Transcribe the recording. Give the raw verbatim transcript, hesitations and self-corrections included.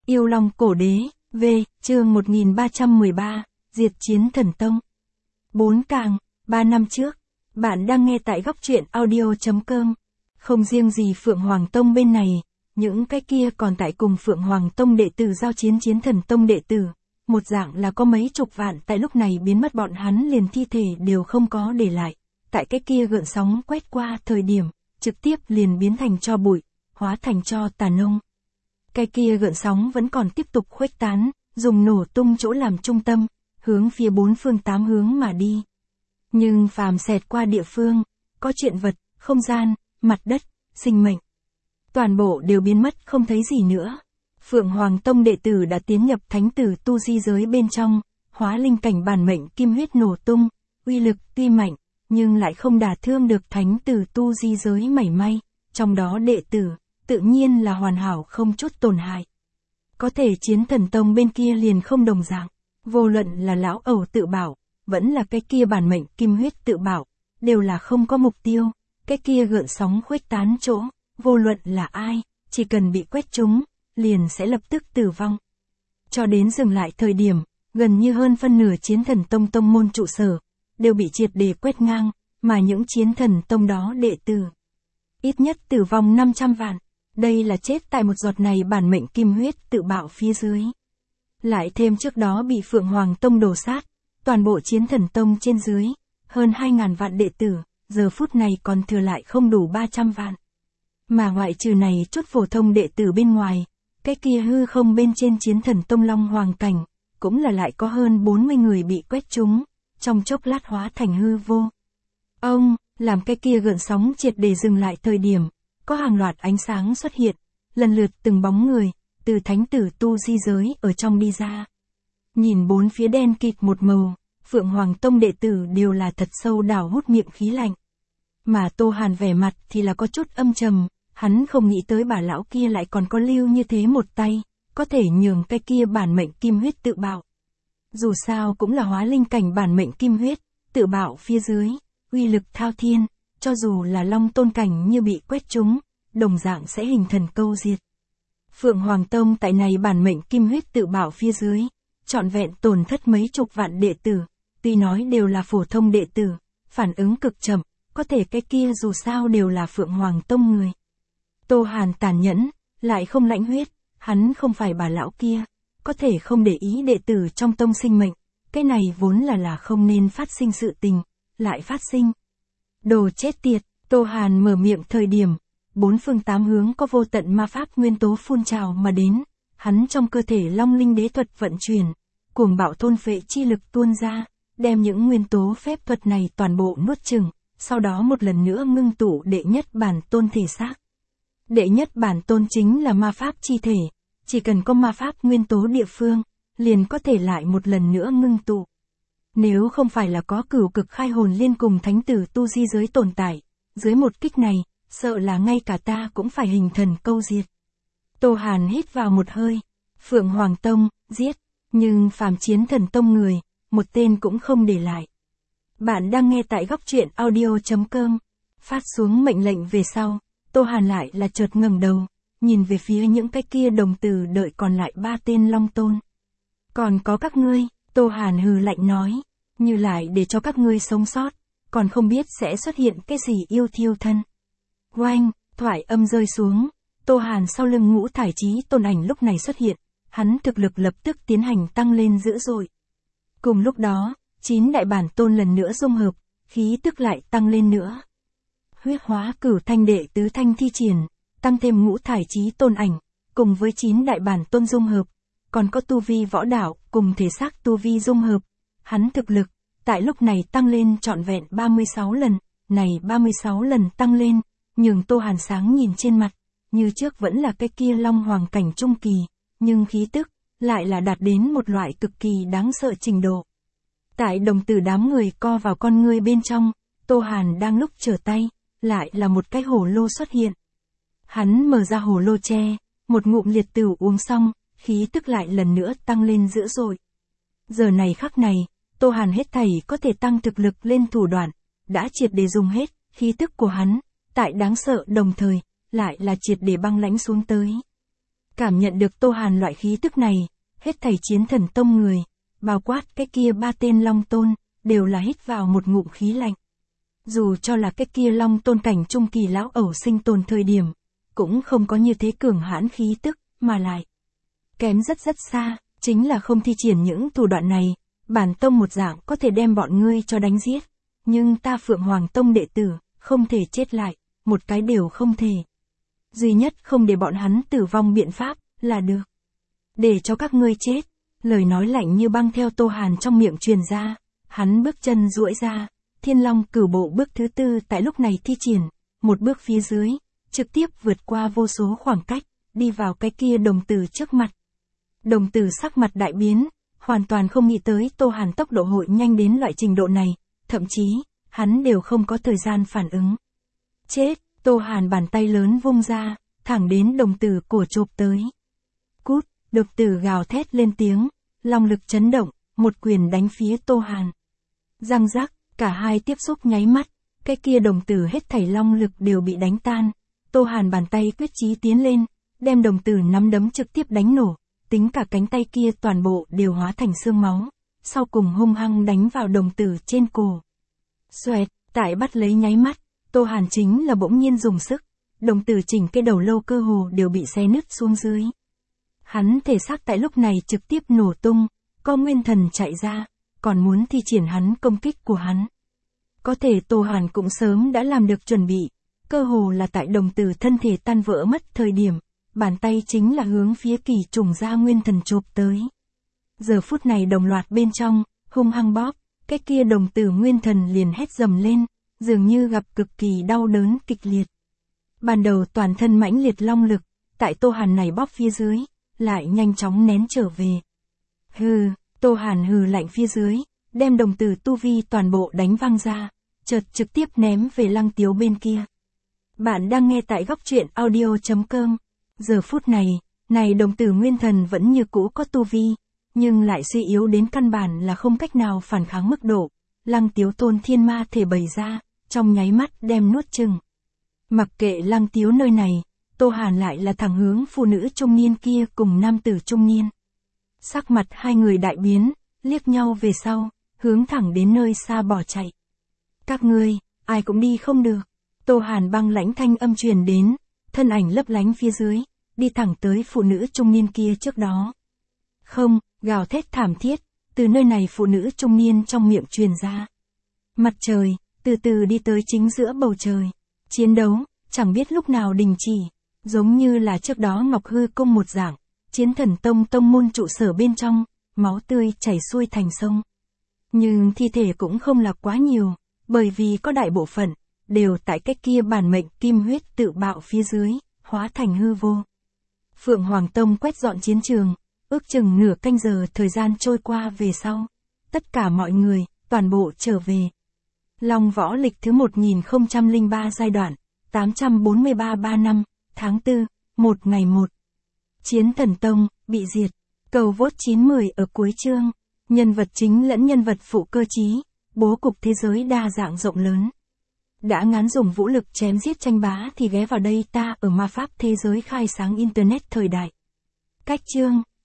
Yêu Long Cổ Đế, V, chương một nghìn ba trăm mười ba, Diệt Chiến Thần Tông. Bốn càng, ba năm trước. Bạn đang nghe tại góc truyện audio chấm com. Không riêng gì Phượng Hoàng Tông bên này, những cái kia còn tại cùng Phượng Hoàng Tông đệ tử giao chiến Chiến Thần Tông đệ tử. Một dạng là có mấy chục vạn tại lúc này biến mất, bọn hắn liền thi thể đều không có để lại. Tại cái kia gợn sóng quét qua thời điểm, trực tiếp liền biến thành tro bụi, hóa thành tro tàn nông. Cái kia gợn sóng vẫn còn tiếp tục khuếch tán, dùng nổ tung chỗ làm trung tâm, hướng phía bốn phương tám hướng mà đi. Nhưng phàm xẹt qua địa phương, có chuyện vật, không gian, mặt đất, sinh mệnh. Toàn bộ đều biến mất không thấy gì nữa. Phượng Hoàng Tông đệ tử đã tiến nhập thánh tử tu di giới bên trong, hóa linh cảnh bản mệnh kim huyết nổ tung, uy lực tuy mạnh, nhưng lại không đả thương được thánh tử tu di giới mảy may, trong đó đệ tử, tự nhiên là hoàn hảo không chút tổn hại. Có thể Chiến Thần Tông bên kia liền không đồng dạng, vô luận là lão ẩu tự bảo, vẫn là cái kia bản mệnh kim huyết tự bảo, đều là không có mục tiêu, cái kia gợn sóng khuếch tán chỗ, vô luận là ai, chỉ cần bị quét trúng, liền sẽ lập tức tử vong. Cho đến dừng lại thời điểm, gần như hơn phân nửa Chiến Thần Tông tông môn trụ sở, đều bị triệt để quét ngang, mà những Chiến Thần Tông đó đệ tử, ít nhất tử vong năm trăm vạn. Đây là chết tại một giọt này bản mệnh kim huyết tự bạo phía dưới. Lại thêm trước đó bị Phượng Hoàng Tông đổ sát, toàn bộ Chiến Thần Tông trên dưới, hơn hai ngàn vạn đệ tử, giờ phút này còn thừa lại không đủ ba trăm vạn. Mà ngoại trừ này chút phổ thông đệ tử bên ngoài, cái kia hư không bên trên Chiến Thần Tông Long Hoàng Cảnh, cũng là lại có hơn bốn mươi người bị quét trúng, trong chốc lát hóa thành hư vô. Ông, làm cái kia gợn sóng triệt để dừng lại thời điểm, có hàng loạt ánh sáng xuất hiện, lần lượt từng bóng người, từ thánh tử tu di giới ở trong đi ra. Nhìn bốn phía đen kịt một màu, Phượng Hoàng Tông đệ tử đều là thật sâu đảo hút miệng khí lạnh. Mà Tô Hàn vẻ mặt thì là có chút âm trầm, hắn không nghĩ tới bà lão kia lại còn có lưu như thế một tay, có thể nhường cái kia bản mệnh kim huyết tự bạo. Dù sao cũng là hóa linh cảnh bản mệnh kim huyết, tự bạo phía dưới, uy lực thao thiên. Cho dù là Long Tôn cảnh như bị quét trúng, đồng dạng sẽ hình thần câu diệt. Phượng Hoàng Tông tại này bản mệnh kim huyết tự bảo phía dưới, trọn vẹn tổn thất mấy chục vạn đệ tử, tuy nói đều là phổ thông đệ tử, phản ứng cực chậm, có thể cái kia dù sao đều là Phượng Hoàng Tông người. Tô Hàn tàn nhẫn, lại không lãnh huyết, hắn không phải bà lão kia, có thể không để ý đệ tử trong tông sinh mệnh, cái này vốn là là không nên phát sinh sự tình, lại phát sinh. Đồ chết tiệt, Tô Hàn mở miệng thời điểm, bốn phương tám hướng có vô tận ma pháp nguyên tố phun trào mà đến, hắn trong cơ thể Long Linh Đế thuật vận chuyển, cuồng bạo thôn phệ chi lực tuôn ra, đem những nguyên tố phép thuật này toàn bộ nuốt chửng, sau đó một lần nữa ngưng tụ đệ nhất bản tôn thể xác. Đệ nhất bản tôn chính là ma pháp chi thể, chỉ cần có ma pháp nguyên tố địa phương, liền có thể lại một lần nữa ngưng tụ. Nếu không phải là có cửu cực khai hồn liên cùng thánh tử tu di giới tồn tại, dưới một kích này, sợ là ngay cả ta cũng phải hình thần câu diệt. Tô Hàn hít vào một hơi, Phượng Hoàng Tông, giết, nhưng phàm Chiến Thần Tông người, một tên cũng không để lại. Bạn đang nghe tại góc truyện audio chấm com, phát xuống mệnh lệnh về sau, Tô Hàn lại là chợt ngẩng đầu, nhìn về phía những cái kia đồng tử đợi còn lại ba tên Long Tôn. Còn có các ngươi, Tô Hàn hừ lạnh nói, như lại để cho các ngươi sống sót, còn không biết sẽ xuất hiện cái gì yêu thiêu thân. Oanh, thoại âm rơi xuống, Tô Hàn sau lưng ngũ thải chí tôn ảnh lúc này xuất hiện, hắn thực lực lập tức tiến hành tăng lên dữ dội. Cùng lúc đó, chín đại bản tôn lần nữa dung hợp, khí tức lại tăng lên nữa. Huyết hóa cửu thanh đệ tứ thanh thi triển, tăng thêm ngũ thải chí tôn ảnh, cùng với chín đại bản tôn dung hợp, còn có tu vi võ đạo cùng thể xác tu vi dung hợp. Hắn thực lực, tại lúc này tăng lên trọn vẹn ba mươi sáu lần, này ba mươi sáu lần tăng lên, nhường Tô Hàn sáng nhìn trên mặt, như trước vẫn là cái kia Long Hoàng Cảnh trung kỳ, nhưng khí tức, lại là đạt đến một loại cực kỳ đáng sợ trình độ. Tại đồng tử đám người co vào con ngươi bên trong, Tô Hàn đang lúc trở tay, lại là một cái hồ lô xuất hiện. Hắn mở ra hồ lô tre, một ngụm liệt tửu uống xong, khí tức lại lần nữa tăng lên dữ dội. Giờ này khắc này, Tô Hàn hết thảy có thể tăng thực lực lên thủ đoạn, đã triệt để dùng hết, khí tức của hắn, tại đáng sợ đồng thời, lại là triệt để băng lãnh xuống tới. Cảm nhận được Tô Hàn loại khí tức này, hết thảy chiến thần tông người, bao quát cái kia ba tên Long Tôn, đều là hít vào một ngụm khí lạnh. Dù cho là cái kia Long Tôn cảnh trung kỳ lão ẩu sinh tồn thời điểm, cũng không có như thế cường hãn khí tức, mà lại kém rất rất xa, chính là không thi triển những thủ đoạn này, bản tông một dạng có thể đem bọn ngươi cho đánh giết, nhưng ta Phượng Hoàng Tông đệ tử, không thể chết lại, một cái đều không thể. Duy nhất không để bọn hắn tử vong biện pháp, là được. Để cho các ngươi chết, lời nói lạnh như băng theo Tô Hàn trong miệng truyền ra, hắn bước chân duỗi ra, Thiên Long Cửu Bộ bước thứ tư tại lúc này thi triển, một bước phía dưới, trực tiếp vượt qua vô số khoảng cách, đi vào cái kia đồng tử trước mặt. Đồng tử sắc mặt đại biến, hoàn toàn không nghĩ tới Tô Hàn tốc độ hội nhanh đến loại trình độ này, thậm chí, hắn đều không có thời gian phản ứng. Chết, Tô Hàn bàn tay lớn vung ra, thẳng đến đồng tử cổ chộp tới. Cút, độc tử gào thét lên tiếng, long lực chấn động, một quyền đánh phía Tô Hàn. Răng rắc, cả hai tiếp xúc nháy mắt, cái kia đồng tử hết thảy long lực đều bị đánh tan. Tô Hàn bàn tay quyết chí tiến lên, đem đồng tử nắm đấm trực tiếp đánh nổ, tính cả cánh tay kia toàn bộ đều hóa thành xương máu, sau cùng hung hăng đánh vào đồng tử trên cổ. Xoẹt, tại bắt lấy nháy mắt, Tô Hàn chính là bỗng nhiên dùng sức, đồng tử chỉnh cái đầu lâu cơ hồ đều bị xé nứt xuống dưới. Hắn thể xác tại lúc này trực tiếp nổ tung, có nguyên thần chạy ra, còn muốn thi triển hắn công kích của hắn. Có thể Tô Hàn cũng sớm đã làm được chuẩn bị, cơ hồ là tại đồng tử thân thể tan vỡ mất thời điểm, bàn tay chính là hướng phía kỳ trùng ra nguyên thần chộp tới. Giờ phút này đồng loạt bên trong, hung hăng bóp, cái kia đồng tử nguyên thần liền hét dầm lên, dường như gặp cực kỳ đau đớn kịch liệt. Ban đầu toàn thân mãnh liệt long lực, tại Tô Hàn này bóp phía dưới, lại nhanh chóng nén trở về. Hừ, Tô Hàn hừ lạnh phía dưới, đem đồng tử tu vi toàn bộ đánh văng ra, chợt trực tiếp ném về Lăng Tiếu bên kia. Bạn đang nghe tại góc truyện audio chấm com. Giờ phút này, này đồng tử nguyên thần vẫn như cũ có tu vi, nhưng lại suy yếu đến căn bản là không cách nào phản kháng mức độ. Lăng Tiếu tôn thiên ma thể bày ra, trong nháy mắt đem nuốt chừng. Mặc kệ Lăng Tiếu nơi này, Tô Hàn lại là thẳng hướng phụ nữ trung niên kia cùng nam tử trung niên. Sắc mặt hai người đại biến, liếc nhau về sau, hướng thẳng đến nơi xa bỏ chạy. Các ngươi, ai cũng đi không được. Tô Hàn băng lãnh thanh âm truyền đến, thân ảnh lấp lánh phía dưới, đi thẳng tới phụ nữ trung niên kia trước đó. Không, gào thét thảm thiết, từ nơi này phụ nữ trung niên trong miệng truyền ra. Mặt trời, từ từ đi tới chính giữa bầu trời. Chiến đấu, chẳng biết lúc nào đình chỉ, giống như là trước đó Ngọc Hư Cung một dạng, Chiến Thần Tông tông môn trụ sở bên trong, máu tươi chảy xuôi thành sông. Nhưng thi thể cũng không là quá nhiều, bởi vì có đại bộ phận, đều tại cách kia bản mệnh kim huyết tự bạo phía dưới, hóa thành hư vô. Phượng Hoàng Tông quét dọn chiến trường, ước chừng nửa canh giờ thời gian trôi qua về sau. Tất cả mọi người, toàn bộ trở về. Long võ lịch thứ một nghìn không trăm lẻ ba giai đoạn, tám trăm bốn mươi ba ba năm, tháng tư, một ngày một. Chiến Thần Tông, bị diệt. Cầu vote chín mười ở cuối chương. Nhân vật chính lẫn nhân vật phụ cơ chí, bố cục thế giới đa dạng rộng lớn. Đã ngán dùng vũ lực chém giết tranh bá thì ghé vào đây ta ở ma pháp thế giới khai sáng internet thời đại. Cách chương